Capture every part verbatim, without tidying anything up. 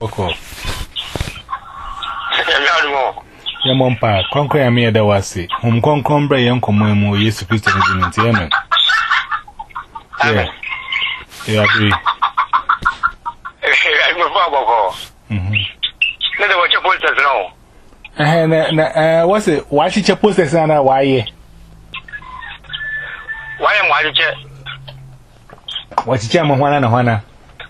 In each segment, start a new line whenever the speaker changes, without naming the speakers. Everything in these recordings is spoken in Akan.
Okay. Ya mompa, konko ya mi da wase. Hum konko mbre yan komo mu Yesu Kristo ni dinti amen.
Amen.
Ya bi.
Eh, mo fa boko. Mhm. Na da wace posters no.
Eh na na eh wase wachi che posters na waye.
Waye mo wachi che.
Wachi che mo hwana na hwana.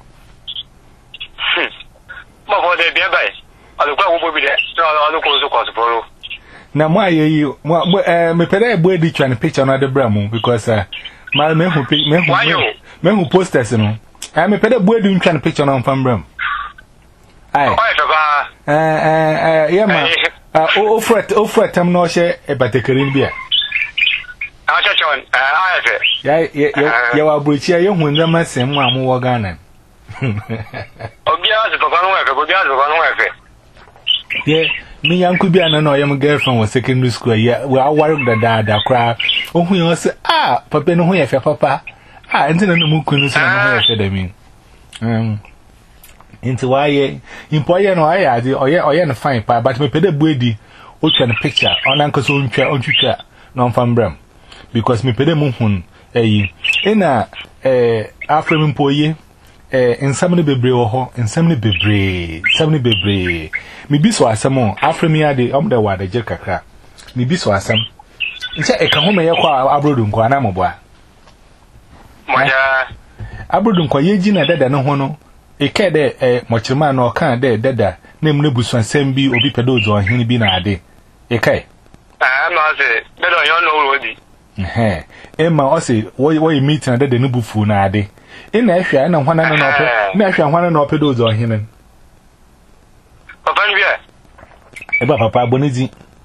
Mo fo de bia bai. Alukwa wo bi de. So alukwa so kwa so
na mo ayeyi mo eh me pere egbo edi twa ne picture na de bra mu because uh, ma me hu me hu me hu posters no eh me pere egbo edi twa ne picture na mfam bra mu ai eh eh eh ya ma o o fret o fret am no she e batekerin bia
a cha chon ah ya fe
ya ya ya wa bruchi ya hu ndama sem mu amu wo Ghana
obia ze papa no efe obia ze papa no efe
yeah me yanku bia na no yam girlfriend was secondary school yeah we are worried da da da cry ohun yo say ah papa no hu ye fe papa ah enti na mu kunu so na hu ye fe da mi um enti why ye impoye no aye ade oye oye no fine pa but me pede buedi o twa na picture ona nko so ntwa ontwitwa no mfam bram because me pede mu hun eyi ina eh afrem impoye eh ensamne bebre wo ho ensamne bebre ensamne bebre mi bi so asem o afrem ya de om de wa de je kakra mi bi so asem nche e ka ho me ye kwa abrodu nko ana mo boa
moja
abrodu nko ye ji na dada no ho no e ke de eh mochirma na o kan de dada na mu ne busu asem bi obi pedo ozo hin bi na ade e kai
ah ma se dada yo no rodi
eh e ma o se wo wo meet na dada no bufu na ade ina ehwa na hwana no no pe na ehwa hwana no pe do ozo hin
papa ni bia
e ba papa bonezi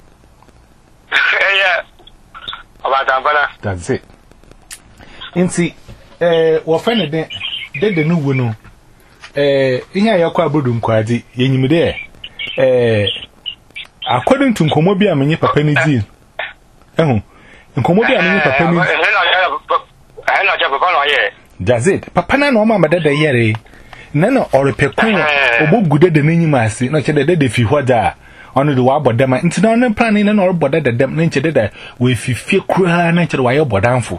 eh yeah abata bana
that's it inti eh wo fa ne de de de no wo no eh ihe ayakwa abodu nkwadi yenyimide eh according to nkomo bia menye papa ni di ehu nkomo bia menye papa ni
eh na na cha papa no ye
that's it papa na no ma madada yere na na orepekun obogude de n'enyim ase na chede de de fi hoda ono de wa bodama nti na no plan na na oreboda de dem na chede de we fifie kura na chede wa ye bodanfo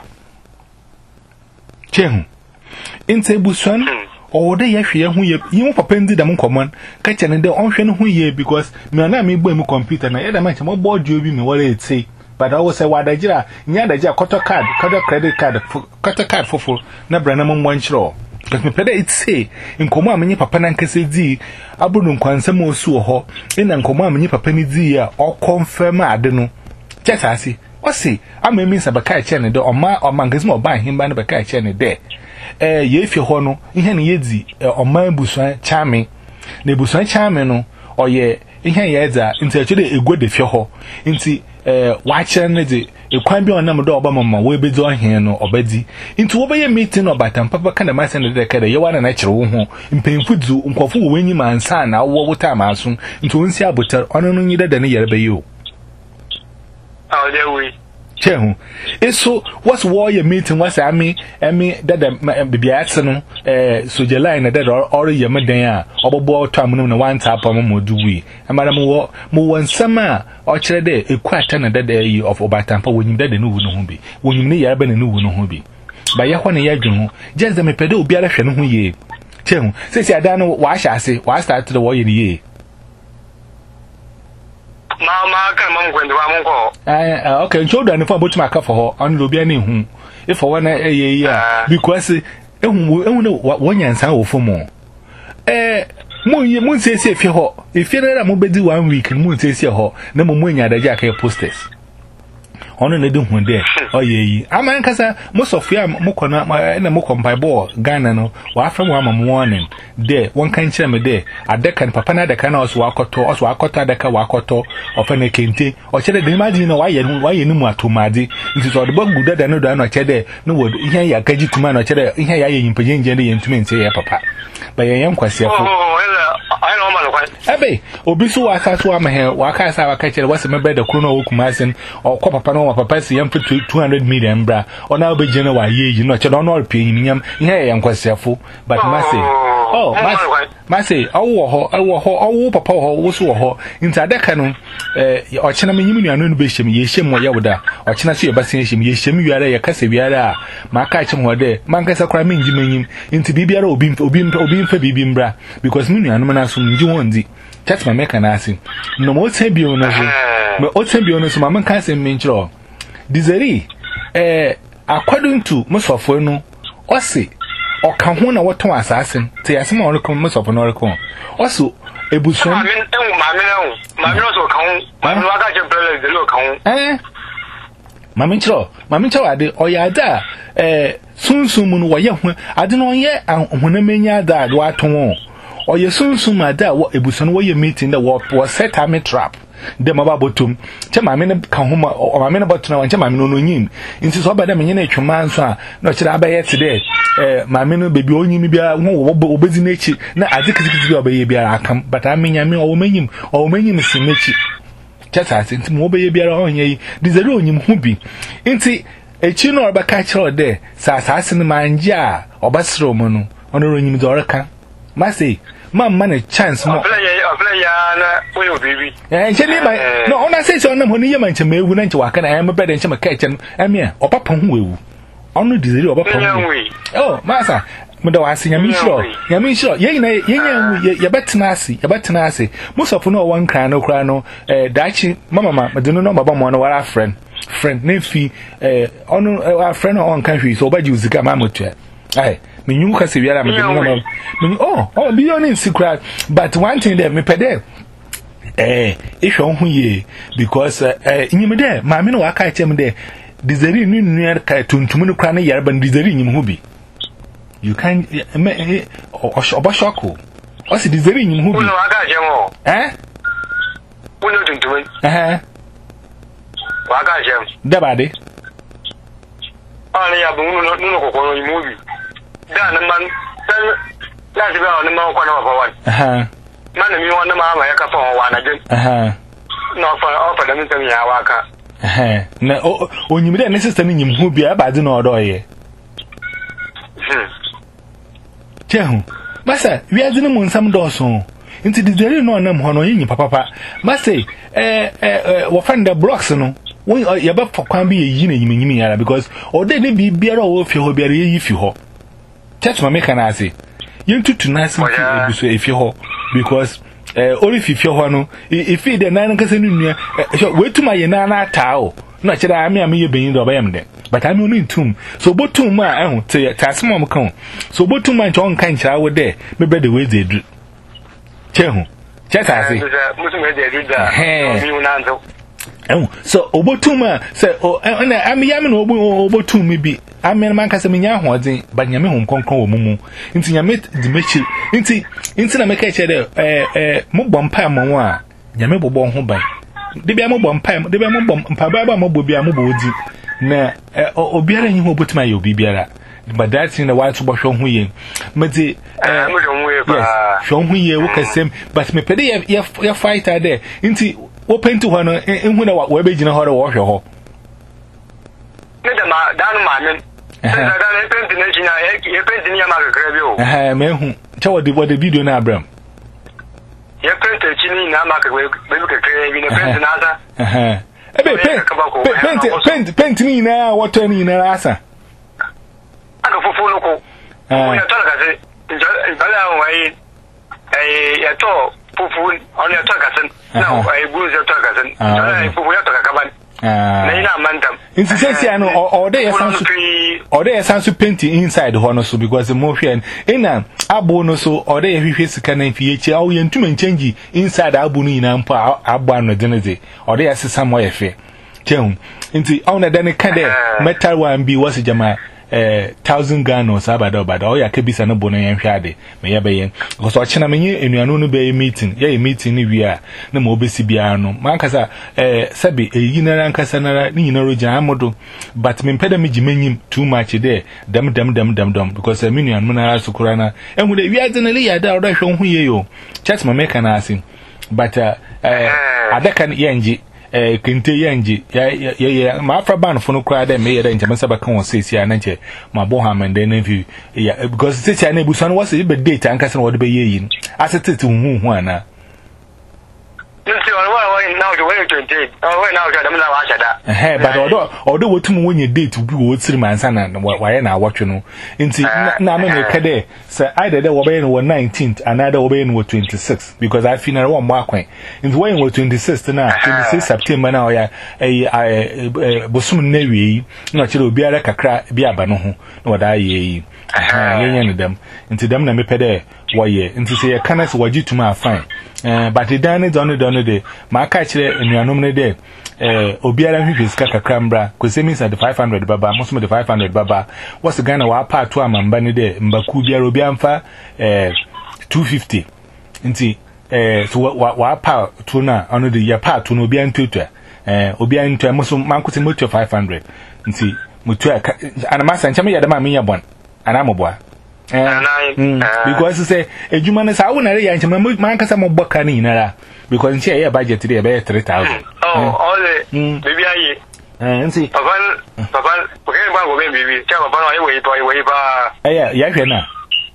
chehu nti busuan o de ye hwe hu ye yin papa ndi dem common ka chene de onhwe no hu ye because me na me gbo em computer na ye da ma che mo board you bi me wore eti but I was say wa dajira nya dajira quarter card quarter credit card quarter card fofo na bra na mo nchiro because me pede it say nkomo amenye papa na nkase di abunu nkwansam osu ho ina nkomo amenye papa ni di ya o confirm ade no chesasi o say amemi sabaka che ne de o ma o mangazim o ban himba ne baka che ne de eh ye fi ho no ihe ne yedi o ma busuan chame na busuan chame no o ye ihe ye za nti achede egode fi ho nti eh wa chere ne de ekwan bi onam do oba mama we bedi ohen no obadi nti wo be ye meeting no batam papa kana ma send de kada ye wana na kire wo ho mpemfu du nkofo wo wenyi mansa na wo wuta maso nti wonsi abotar ono no nyida da ne yere be yo
ah de we
chehu eso what's war ye meeting was ami emi dada bibia ate no eh soje line na dada ori ye meden a obobo to amunum na one tap am modu wi amara mo wo mo wansama o kire de ekwata na dada yi of obatampa wonyim dada no wu no ho bi wonyim ne yare be no wu no ho bi ba ye ho ne ye dwen ho just them pede obi ara hwe no ho ye chehu se se ada no wa hya ase wa start the war ye ye
mama kan mam kwende wa monko
ah okay children for both my for ho on lo bia ne hu if for one eh yeah because ehun ehun wonyansan wo fomo eh mo yi mo nsese fi ho efi na mo bedi one week mo nsese ho na mo mo nya daje aka posters ono na de hu de oyeyi aman kasa mo sofia mo kona na mo compile Ghana no wa afem wa mam warning de won kan kire me de adaka papa na adaka na oso akoto oso akoto adaka wa akoto ofene kente o kire de imagine na wa ye wa ye nimu atomade nti so de bagu dada no do na kire no wo ihe ya gaji tuma na kire ihe ya ye yimpaje nje de yentuma nte ya papa ba ye yan kwasiafo
I know man kwa
ebe obi so wa ka so amahe wa ka sa wa ka kire wase mebe de kro no wo kumasin o ko papa no papa si yam two hundred million bra ona obejina wa ye yi no che no no pe nyam ihe ya nkwasiafo but ma say oh ma say owo ho owo ho owo papa ho wo so ho nti adaka no eh o chena me nyim nuanu no be hyem ye hyem mo yewda o chena so ye basen hyem ye hyem wiara ye kasa wiara a ma ka chem ho de man kasa kra me njim anyim nti bibiara obi obi obi mfa bibi mbra because me nuanu na so nji won di chat ma meka na asin no mo tsan bio no so me o tsan bio no so ma man kan sem me nchiro dizeri eh according to musofo no o se o kan ho na woton asasin te yasem on rekon musofo no rekon o so ebusun ma me ma me no ma me no so kan ma me waka je brele de lo kan eh ma me nchiro ma me nchiro ade o ya da eh sunsun mu no wo ye ho ade no ye honamenya da do aton o ye sunsun ma da wo ebusun wo ye meeting da wo set a me trap dem aba botum che ma me ne kan ho ma o ma me ne botuna wan che ma me no no nyim nti so ba da me nye na etwuma nso a na o kira abaye te de eh ma me no bebi onyim bia wo obezi na echi na adikizikiji bia obaye bia akam but amenya me o manyim o manyim si mechi chata nti mo obaye bia onye yi dizere onyim hu bi nti echi no obaka kira de sa asase ne manje a obasro mo no ono onyim do oreka ma say man man a chance mo
play ya na we obibi
eh chemi ba no ona say so na mo ni yema nchema ewu na nche waka na am bede nchema ka echen amia opapa hu ewu onu dizeri opapa hu oh masa mo da wase nyame shiro nyame shiro ye na ye nya ye betena ase ye betena ase musofo no wan kran no kra no eh dachi mama ma medeno no baba mo no wara friend friend na fi eh onu our friend on kan hwi so obaji uzika ma motua ai me nyu ka se wiara me de no me oh oh bi on in secret but one thing there me pede eh if you hu ye because eh nyim de ma me no waka chem de dizeri ni nuer ka tuntum no kra na yarba dizeri nyim hu bi you can me obashoko o se dizeri nyim hu bi
no waka chem o
eh
uno tuntum
eh
waka chem
da ba de
ani ya bu no no kokoro nyim hu bi da na man dan la ti ba na man kwa na ba wan aha man mi won na ma ma ya ka fa wa na jin aha no fa o fa da mi tam ya wa ka aha na o onyim de ne sister ni nyim hu bia ba de na odo ye chehu masa wi ade ne mu nsam do so nti dizeri no na mo no yin papa papa masa eh eh wo fan da blocks no won ya ba fa kwan bi ye yi na nyim nyim yara because o de ne bi biara o fi ho biara ye yi fi ho church ma make na say you tutu na say ebuso efi ho because eh only fifi ho no if e de na nkase nu nua wetuma ye na na ata o na kira ame ame ye benyin do bayam de but ame onu ntum so botum ma ehun te tasem mo kan so botum ma ncho nkan kira wo de me be de we de du chehu cheta say musu me de du da mi unanzo
ehun so obotum say o na ame yam na obotum mi bi ame man kase me nya hoden ba nyame hom konkon wo mumu nti nyame di mechi nti nti na me ka che de eh eh mo bompa mo a nyame bobo ho ban de bia mo bompa de bia mo bom mpa ba ba mo bobia mo bodi na obiara nyi ho botima ye obi biara but that thing na wa to bo hwo ho ye meti
eh mo hwo ye ba
hwo ho ye wo kasem but me pede ye ye fighter there nti wo penti ho no enhu na wa be gina ho re wo hwe ho
ne da ma dan ma men eh da ne penti ne gina ye penti ni ya ma kakra bi o
eh me hu cha wo de wo de video na abram
ye penti chini na ma kakra be kakra bi ne penti na asa
eh ebe penti penti penti ni na wato ni na asa
aka fufu no ko ko ya tara ka se bala wai eh ya to fufu on ya tara ka sen na ai buru ya tara ka sen ai fufu ya tara ka ban na ina mandam
inti sesi ano o de yasansu o de yasansu painting inside ho no so because mo hwe ina abo no so o de hwehwe sika na fie chi awo yentuma change inside abo no ina mpo abo ano deneze o de yasesa mo yefe chehu inti awna dane kade metal one bi wasi jama eh thousand Ghana so abada obada o ya kebisa no bono yen hwade me ye beyen because o chena menye enuanu no be meeting ye meeting ni wi a na mo obesi bia no man kasa eh sabi eyi na nkasa na ni nyina roja amodo but me mpeda me gimanyim too much there dem dem dem dem dem because eh, menuanu na so kura na ehun de wi ade na le ya da o da hwe hu ye yo chat ma make na asin but eh adaka yenji eh kente yanji ya ya ya ma afra ban fo no kra da me yeda nche mesa baka won sesi ana nche ma bo ha men den view ya because sesi ana ebuso no was be date anka se no wode be yeyin asete te hu hu ana
nti on wa wa now the way twenty-eight oh we now dem na wa shada
eh but odo odo wotum wonye date bi wo tiri mansa na wa ye na awotwe no nti na me me kede say either dey wo be no nineteenth another wo be no twenty-sixth because I feel na wo mo akwan nti wo ye twenty-sixth na twenty-sixth September na oya eh bosum na wi na kire obi ara kakra bi aba no ho na wada ye yi eh yenya ne dem nti dem na me pede wo ye nti say ye kana se wagituma afan eh but the dan don don de ma ka kire enuanom ne de eh obiara hwehwe sika kakra mbra kwesemi sa the five hundred baba mosom the five hundred baba what's Ghana wa part to amamba ne de mbaku biara obi amfa eh two fifty nti eh so wa wa part to na ono de ya part to no obi antoto eh obi antoto mosom mankote moto five hundred nti mutu anamasa nchama ya dama menya bon anamoboa eh because say ejuma ne sa wo na re ya nchama man kasa mo boka ni nara because nche ya budget dey be three thousand
oh all the baby aye
eh nti
papa papa porque ba go be bibi cha papa no ye we to we ba
eh ya hwe na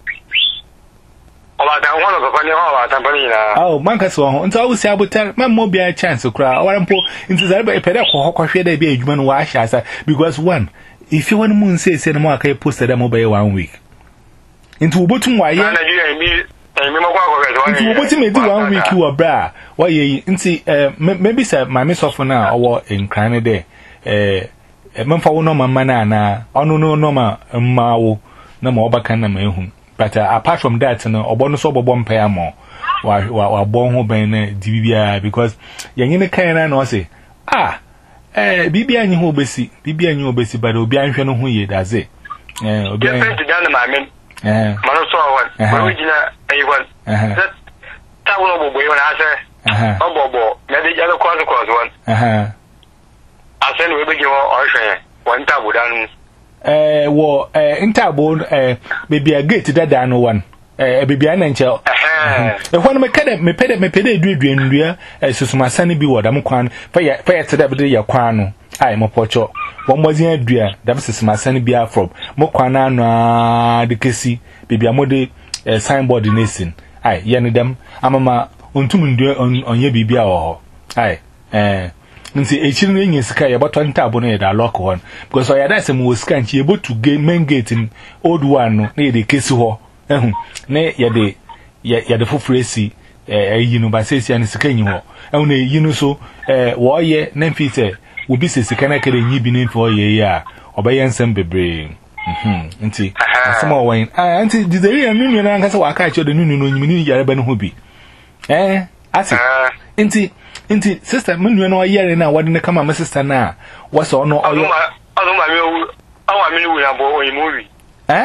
o ba dan ho no papa ni ho ba tan pani na
oh man kasa ho nti awu si abutar man mo bia chance kura warampo nti zare be pede ko hokwa hwe dey be ejuma no wa ahya sa because one if you want mun say say no akai post dem be one week into obotum wa ye
na Nigeria mi mi mo kwa kwa
into obotum e di one week wa bra wa ye nti maybe say mama sofo na owo enkran de eh memfa wo no mama na na onu no no ma mmawo na ma obaka na ma ehun but uh, apart from that no obo no so obobo mpa ya mo wa wa bon ho ben na di bibia because yenye ne kan na no say ah eh bibia nyi ho obesi bibia nyi obesi but obi anhwe no ho ye daze eh obi
an eh mano so one original aywan that ta wo bobo e na ase obobo na de ya ko so ko so one eh ase no we be o ohwe one ta bodan
eh wo eh intabo eh baby a gate dada no one eh baby an nche eh hwan me kada me pede me pede eduedue ndua eh susumasa ne bi wo dam kwan fa ya fa ya tada be ya kwan no ai mo pocho wo mozi adua dam susumasa ne bi afrom mo kwan na anu de kesi baby amode eh signboard nesin ai ye ne dem amama ontum ndua onye bibia wo ho ai eh nti echiri no enye sika ye boto ntabo no ye da lock one because o ya da se mo sika nchi ye botu main gate in old one no na ye de kesi ho ehun ne ye de ye de fofuresi eh yi no ba sesi an sika nyi ho ehun na yi no so eh wo ye na mfite obi se sika na kere nyi bi na mfi o ye ya obaye nsem bebre mhm nti asema o wan ah nti dideri an nunu na nkasa wa ka acho de nunu no nyimi ni yare ba no ho bi eh ati nti nti sister menu no yere na wade ne kama my sister na wasa ono oyo
azu ma mi owu awa mi wu na bo oyin movie
eh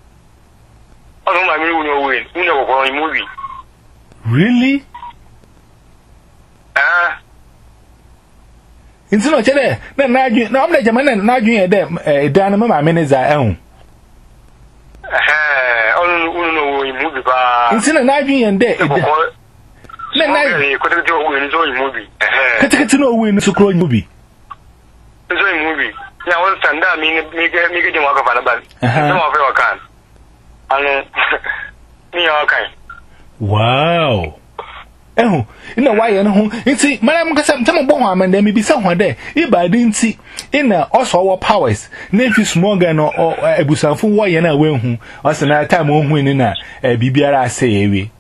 azu ma mi wu no wu ni no ko oyin movie
really
ah
nti no chere na na adwun na omle jama na na adwun ye de edan ma ma me ne za ehun
eh onu unu no oyin movie ba
nti na na adwun ye de na na
ni ko te o wi so movie eh
ketekete no wi no so kro movie
so movie ya won standa mi mi ke mi ke jwa ka fa na ba no mo fe wa kan anu ni ya kan
wow ehu ina wa ye no ho nti mara m kasa mtama bo ho amanda mi bi sa ho de e ba de nti ina also wo powers na fi small guy no ebusanfo wo ye na we hu o se na time o hu ni na bibiara ase yewe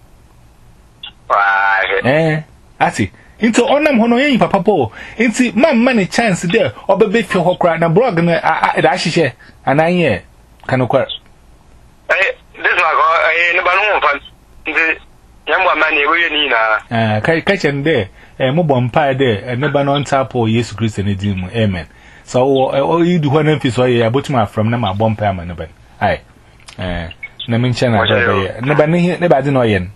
eh ati into onam hono yen papa po nti mamma ne chance there obebe fi hokra na blog na da hihye ananye kanokwa
eh this one go eh ne ba no fan nti yamwa mane we ni na
eh kai kai chen de eh mo bompa de ne ba no ntapo Yesu Kristo ne din mu amen so o yidu ho na fi so ye abotuma from na ma bompa ama ne ba ai eh na min chena da ne ba ne ne ba di no yen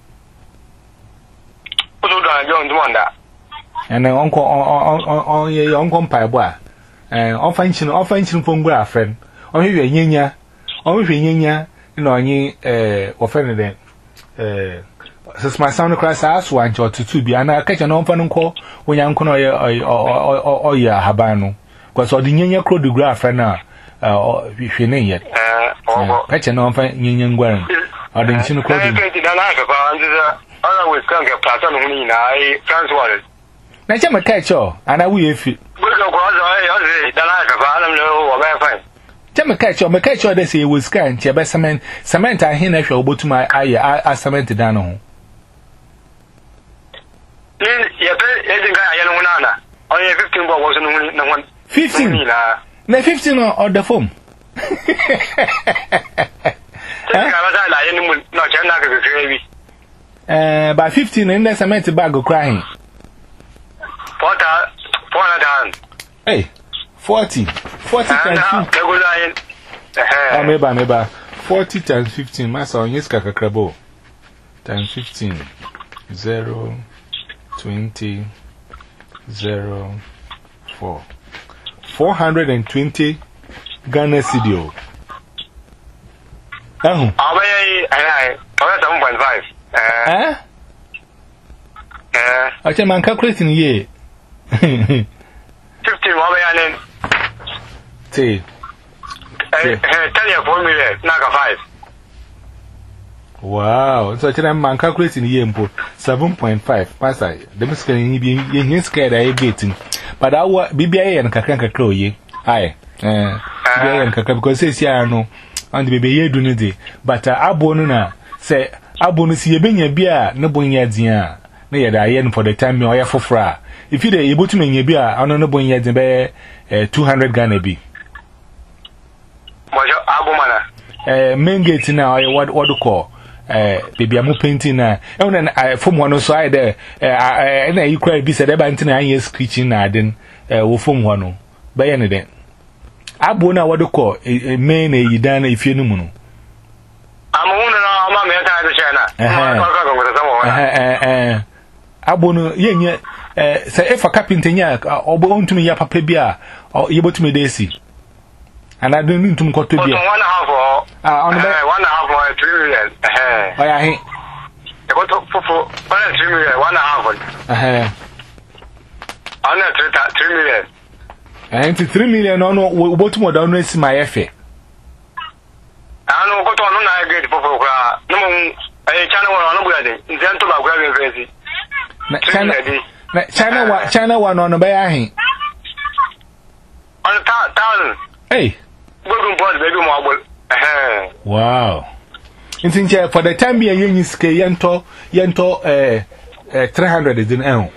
and then uncle on on on your uncle Paiboa. And on function, on function from Gra friend. On your yenya, on your yenya, you know, any uh, offended then. Uh, Since my sound class asked one or two be, and I catch an open call when young Kono or ya Habano. Because all the Yen Crow de Graph and now, uh, if you name yet. Catch an open Yen Guan. Or the Chin Crow. I was going to pass on me. I transferred. Now, I'm catch all, and I will if you. Jama catch or catch or they say was scan, Cheba cement, cement. I hear natural to my eye, I cement down on. Only fifteen was no one. Fifteen, no fifteen or the phone. Uh, by fifteen, and there's a meant bag of crying. What are four hundred? Hey, forty, forty times fifteen. Oh, maybe, maybe forty times fifteen. My son, yes, Kakabo times fifteen. Zero, twenty, zero, four. Four hundred and twenty Ghana Cedi. Oh, I seven point five. Eh? Eh? I tell man calculating ye. Fifteen more than T. Tell you four million, Naga five. Wow, so I tell man calculating ye input seven point five. Pass I. The miscarrying being scared I getting. But I want B B A and Kakanka Crow ye. Aye, eh, B B A and Kaka because says ya no, and the baby ye do need but I bonuna say. Abonus ye benya bia no bonya dia na ye da yen for the time me oya fofra if you dey able to me bia ono no bonya dia be two hundred Ghana bi mojo abomana eh main gate na oya what what call eh baby amu painting na e na from one so I there eh na you cry bi say dey ba ntina anya screeching na den eh wo from one no ba ye ne den abona what call main e yidan na ifie no mu no Abono yenye eh say if a carpenter nya obo ontumi ya papa bia yebotumi desi and I don't need to go to be one half or ah on one half or three million eh oh yeah he e go to for three million one half eh on three million eh three million no no botumo da no esi my efe anu go to no na get for for no mo eh China one no buya de nzento ba gwa be vezi China China one China one no be ahin on thousand hey go go baby mo abol eh wow intinche for the time be yen ske yento yento eh three hundred is in eh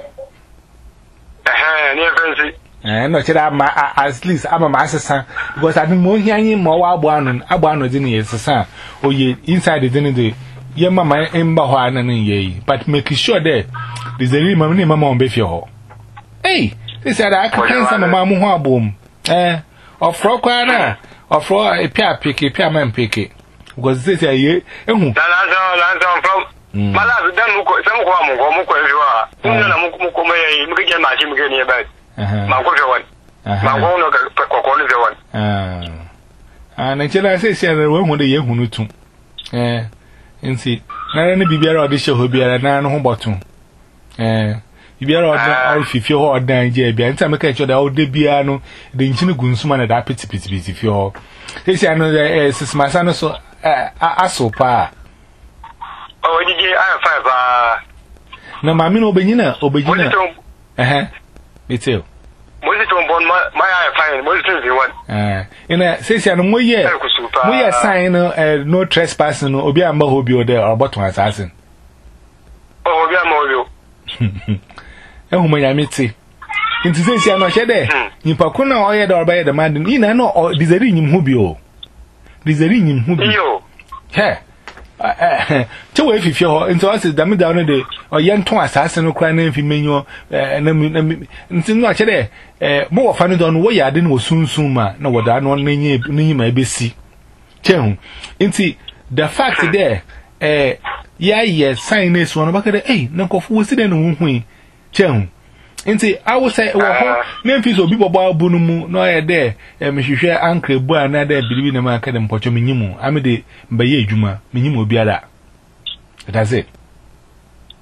eh near fancy eh no chira ma at least ama ma asesa because I think mo hian mo wa abo anu abo anu di ne yesesa oye inside the the ye mama emba ho anan ye but make sure that there's a real mama ni mama on be fie ho hey this said I can some mama mo ho abom eh ofro kwa na ofro e pia peke pia man peke because this ye ehu na na na na from mala dan mu ko sam ko mo ko mo ko riwa na mu ko me mu ke ma shi mu ke ni ba ma ko fe wan ma ko no ko ko ni fe wan ah ah na chela se se na we hu de ye hunu tu eh nti na na bibiara ode she ho biara na no ho botu eh bibiara ode all fifi ho odan je bia nti ameka che da ode bia no de nchini gunsuma na da piti piti piti fi ho se se no eh sismasa no so aso pa o dije I five ah na mami no obenyina obenyina eh Miteo. Mozi to mbon my I fine mozi to one. Eh. Ina say say no moye. Moye sign no no trespassing no obi amba ho bi o there or bottom assassin. Oh obi amba obi. Eh hu manya meti. Inti say say no hye there. Nipa ko na oye there oba ye the man. Ina no dizeri nyim ho bi o. Dizeri nyim ho bi. Yo. He. Eh che we fifie ho into us dam down de oyenton asase no kra na mfi menyo na nti no ache de eh mo wo fa no don wo ya de no sunsun ma na wo da no nanyi nanyi ma ebesi che hu nti the fact there eh ya ye sign this one ba ka de eh na kofu wo si de no hu che hu nti I will say wo ho na mfi so bi bobo abu no mu no ye de eh mehwehwe ankre bu ana de bilibi na ma ka de mpocho menyimu ame de mbaye adwuma menyimu obiara. That's it.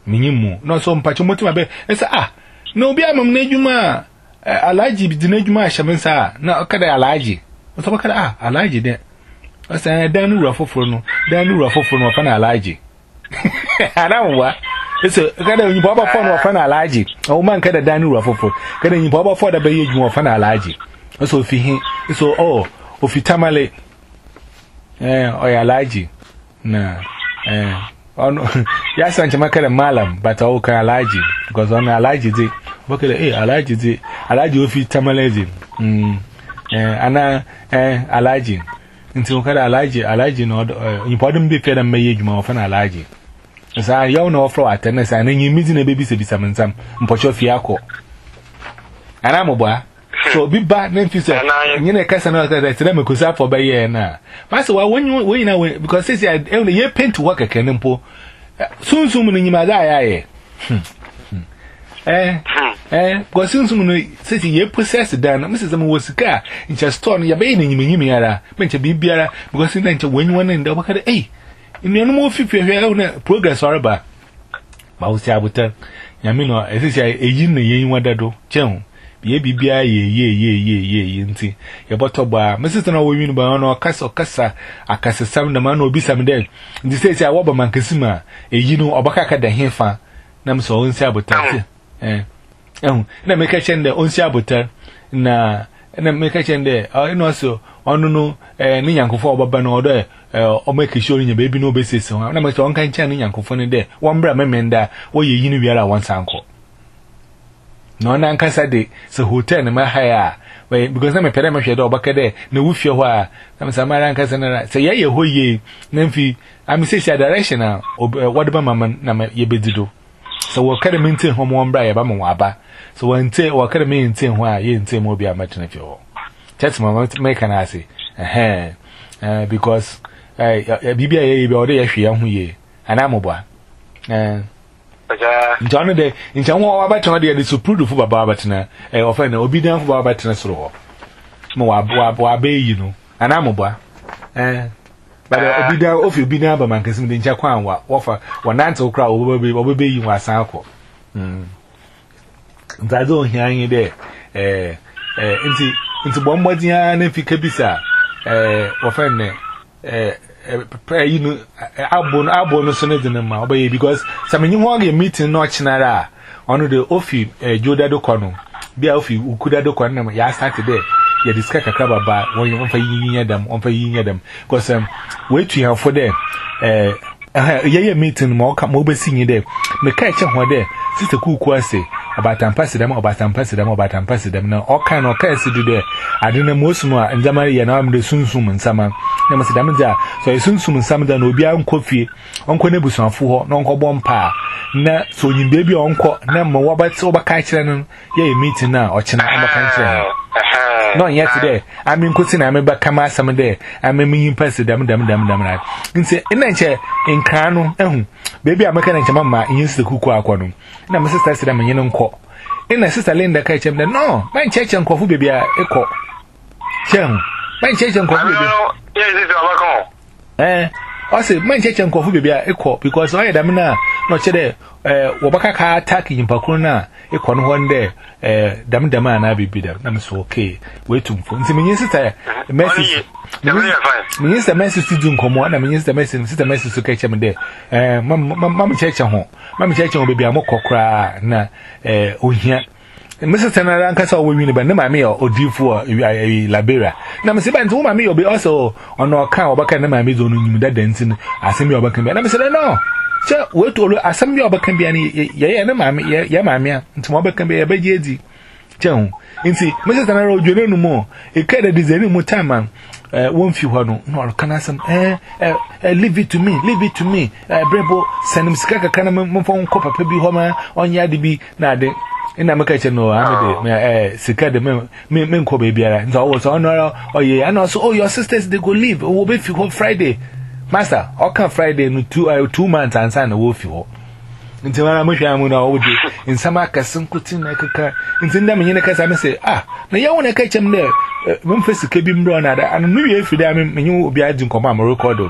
minimum no so mpacho motima be esa ah na obi amam na adwuma alaji bi na adwuma ahyemensa na kada alaji so bakada ah alaji de asa dan nu rafoforo no dan nu rafoforo no fa na alaji ana wa esa kada nyi baba fo no fa na alaji o man kada dan nu rafoforo kada nyi baba fo da be ye adwuma fa na alaji so fi hin so oh ofitamale eh oya alaji na eh ono ya sanche makara malam but o kan alaji because on alaji dey bakara eh alaji dey alaji ofitamale mm eh ana eh alaji nti o kada alaji alaji no important be fe da meye djuma o fa na alaji sa yaw na ofro atene sa na nyimizi na bebi se bisamansam mpocho fi akọ ana mo bua so bi ba na mfise nyine kasa na ka tire me kusa for baye na but wa won won na we because say say e ye paint work kene mpo sunsum ni nyima da ya ye eh eh go sunsum no say ye process dan na mse zama wosika ncha store no ya baye na nyima nyima yara mencha bibiara because na ncha won won nda baka da eh inu no mo fifie hwe na progress oraba ba wo si abuta nyame no e say say eyin na yen wadado chen ye bibia ye ye ye ye ye ye nti ye botoba mesita na wo winu ba no kasa kasa akasa sam na ma no obi sam den ndi say say wo ba mankasima eyi no obaka ka da hefa na mso onsi abota eh eh na me ka chende onsi abota na na me ka chende ah no so onu no eh ni yankofo obaba no odo eh o make sure nya baby no be sese na me so on kan chan ni yankofo ne de wo mbra memenda wo ye yi ni wiara wansanko no na nkasa de so hotel na haya we because na me pere me hwe de obaka de na wufie ho a na me samara nkasa na se ye ye hoye na mfi am say say direction na whatever mama na ye bedido so wo kare mintin ho mo mbra ye ba mo aba so wante wo kare mintin ho a ye ntin mo bi amatena fi ho chat mama me kana say eh eh because eh bibia ye be ode ye hwe ho ye ana mo bua eh Njano de njanwo wa batena de de suprudu fu baba batena eh ofa na obi dan fu baba batena soro ho mo wa wa wa be yi no ana mo bua eh ba obi dan ofi obi dan ba man kasim de ncha kwan wa wofa wonante okra obobe obobe yi wa san akọ mm ntazo hian de eh eh nti nti bombodi an na fika bisa eh wofa ne eh pray you know abon abon so ne din ma obaye because samenyi ho ga meeting no chinara onu de ofi joda do kono bia ofi ukuda do kono na ya start there ya discuss kakra baba won yo fa yinya dam on fa yinya dam because um we tu han for there eh ye ye meeting mo ka mo be sinyi there me ka che ho there sister kuku ase abatampa sidam abatampa sidam abatampa sidam na oka no ka sidu there adena mosumu a njamari ya na am de sunsum nsama na masidam ja so sunsum nsama da no obi an kofie onko ne busuafo ho na onko bompa na so nyimbe bi onko na ma wabati obaka kire no ye meeting na ochina obaka kire no yet today I mean kuti na me ba kama asam de ame min pese dam dam dam dam na nti ina nche nka no ehu baby amaka na nche mama yin se kuku akono na my sister said am yin nko ina sister Linda ka chem de no man cheche nkofu baby a eko chem man cheche nkofu baby
yes this abako
eh o se man cheche nkofu baby a eko because o yedam na no chede eh wobaka ka attack yin pakuru na eko no honde eh dam dam na bibi dam na so okay wait to for nti menyin sister message menyin sister message to do nkomo na menyin sister message sister message so ka chem de eh mam cheche ho mam cheche ho baby amokokra na eh ohia Mister Tanara nkasa wo wini ba na ma me odifu a Liberia na me se ba nti wo ma me obi also ono ka obaka na ma me zo no nyim da dantin asem bi obaka bi na me se no che we to lo asem bi obaka bi ani ye ye na ma me ye ma me nti mo obaka bi ye ba je edi che hu nti Mister Tanara odwene no mo e ka da design mo time eh won fi ho no no kana asem eh leave it to me leave it to me eh brebo sanim skaka kana mo fon ko papa bi ho ma onya de bi na de ina maka che no amede eh sika de me me nko be biara nzo wo so no oye and also oh your sisters they go leave wo be fi ho Friday master o kan Friday no two uh, two months ansa na wo fi ho nti mara mo hwa mu na wo de nsama akasin kutin na kaka nti nda me nyine kasa me say ah na ya wo na ka chem ne me mfa sika bi mro na da anu no ye fi da me nyu obi adi nkoma am record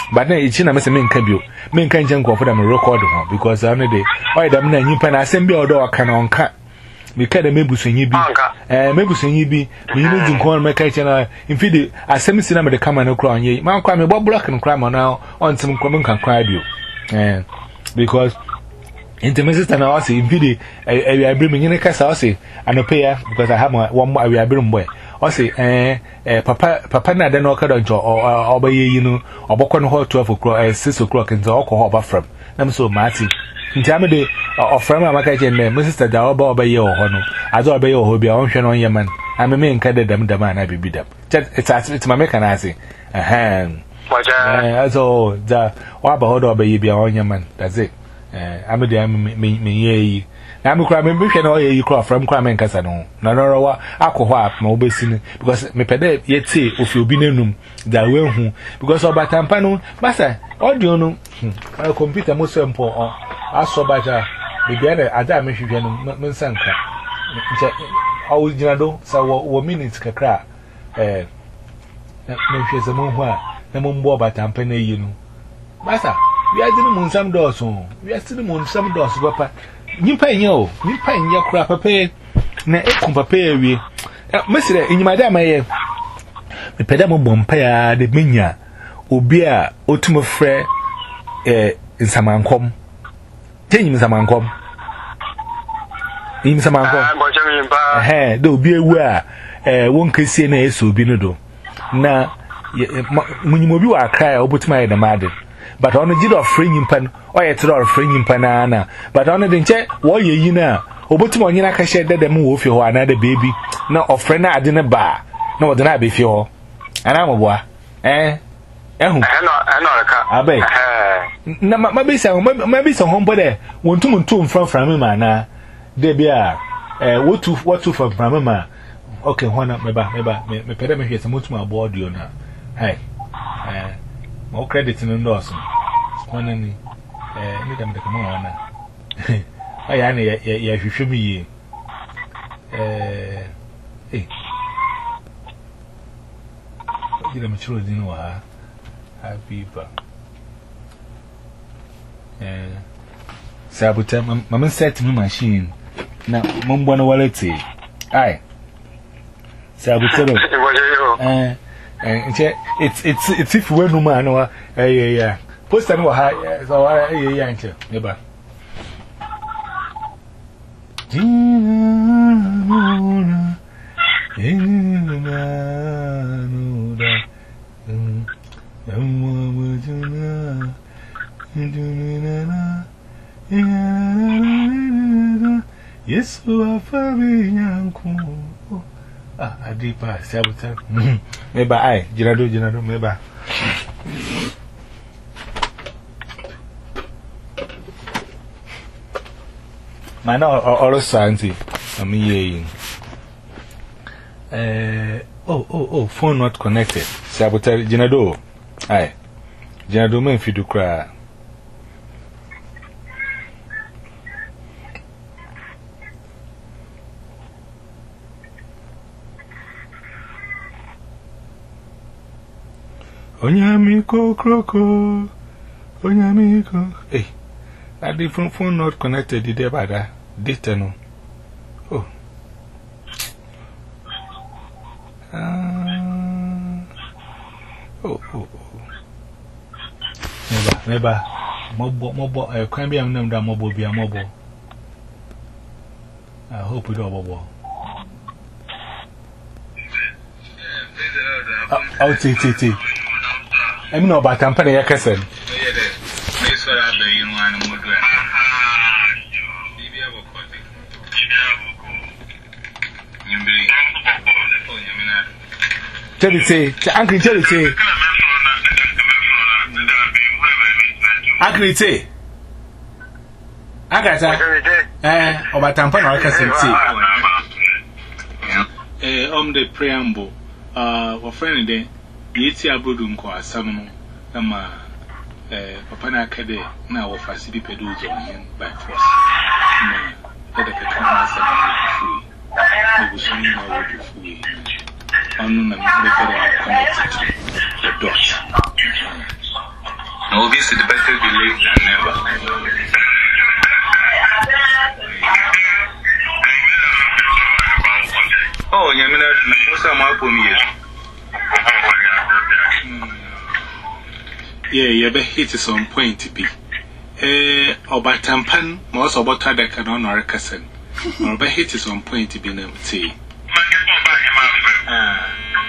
but then it's in a mess and can be men can't jump for them record because on the day, why the man you pen assembly or door can on cut. We can't maybe sing you be, eh, maybe sing you be, we need to call my kitchen. In feed a semi cinema the come and cry, ye, Mount Crime, Bob Block and Crime now on some common can cry you. Eh, because intimacy and I say, in feed I bring in a cassa, and a pair because I have one more I bring boy. I say, eh, eh, Papa, Papa, I don't know, or or by you know, or Bocon Hall twelve o'clock, six o'clock in the alcohol from. I'm so Marty. In time of the or from my kitchen, Mister Dawba by your honor. I don't obey your hobby on your man. I'm a man, caddy them the man I be beat up. It's it's my mechanizing. A hand. As all the Wabba or baby on your man. That's it. I'm a damn me, me, I'm a crime ambition or you cry from crime and Casano. No, no, alcohol, no basin, because me pede yet say if you be in room that will who because of by Tampano, Master, or do you know? My computer most simple or I saw by the beginner, I damn if you can mensanka. I was Janado, so what minutes can cry. Eh, maybe she's a moon where the moon bore by Tampane, you know. Master, we are the moon some doors, we are still the moon some doors, Papa. You pay yo, you pay your crap a pay. Na ekum papa we. Mesre in my dam eh. Me pedamo bompaya de menya. Obi a otumo frɛ eh nsamankom. Tenyim nsamankom. Nim nsamankom. Eh, de obi ewu a eh won kese na eso obi no do. Na munyim obi wa akra obotima ye na made. But on the jid of freeing pan, or a throw of freeing panana. But on the check, what ye na, Obotimon Yanaka shed that the move you another baby, no of friend I didn't bar, no than I be for. And I'm a boy, eh? Eh, I beg. No, maybe some, maybe some home, but there, one two and two from Framima, there be a, eh, what two, what two from Framima. Okay, one up, maybe, maybe, me pedam here, some more board you now. Hey, eh. More credit in endorsement. One any, eh, need them to come on. I am a ya, you should be, eh, eh. Did a mature dinner, happy, eh, Sabotem, Mamma said to me, machine. Now, Mumbana wallet, aye, Sabotem, eh. And it's it's it's if we no man or eh yeah post and what high so eh yeah anche neba yes so afami ah, Adipa, Sabuta. Meba, I, Girado, Girado, Meba. My now, all Santi, I'm here. Eh, oh, oh, oh, phone not connected. Sabuta, Girado. Aye, Girado, men if you do cry. Onyamiko kroko, Onyamiko. Hey, that different phone not connected. Did they buy that? Data no. Oh. Uh, oh, oh, oh. Never, never. Mobo, mobo. I can't be a name that mobo be a mobo. I hope we don't mobo. Oh, T T T. I'm not about Tampana Yakasan. Charity, Uncle Charity. Uncle T. Agata, eh, about Tampana Yakasan. Eh, on the preamble, uh, or friend day. Yeti abodun kwa asamno ama eh papa na akade na wo fasidi peduzo on by force na kada ka kama asamno fu ni busuni na wo du fu onu na me fere connect the dot some up on you. Yeah, you better hit some point to be. Eh, about tampan, most about the canon or a cousin. Or better hit some point to be named tea. Ah,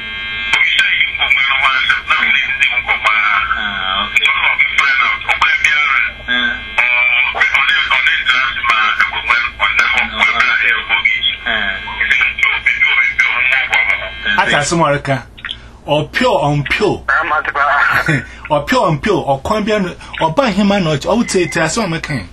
Asasmarka or pure on pure or pure on pure or Quambian or buy him a notch. I would say to us on McCain.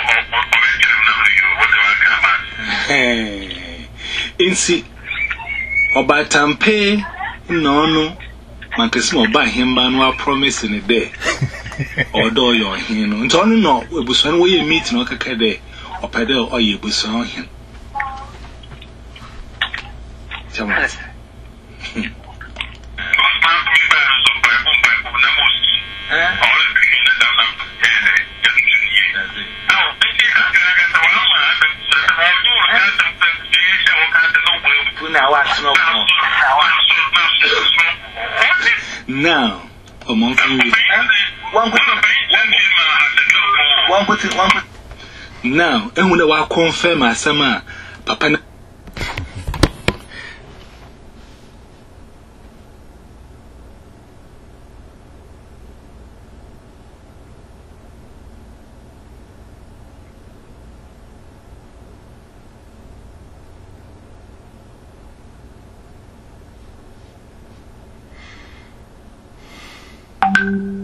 In see or by Tampe, no, no, Mancasmo buy him by no promise in a day or do your hin. And only no, it was one way you meet no cacade or pedal or you was on him. Now, among you, one put it one. Now, and when I confirm my summer, Papa.
Thank you.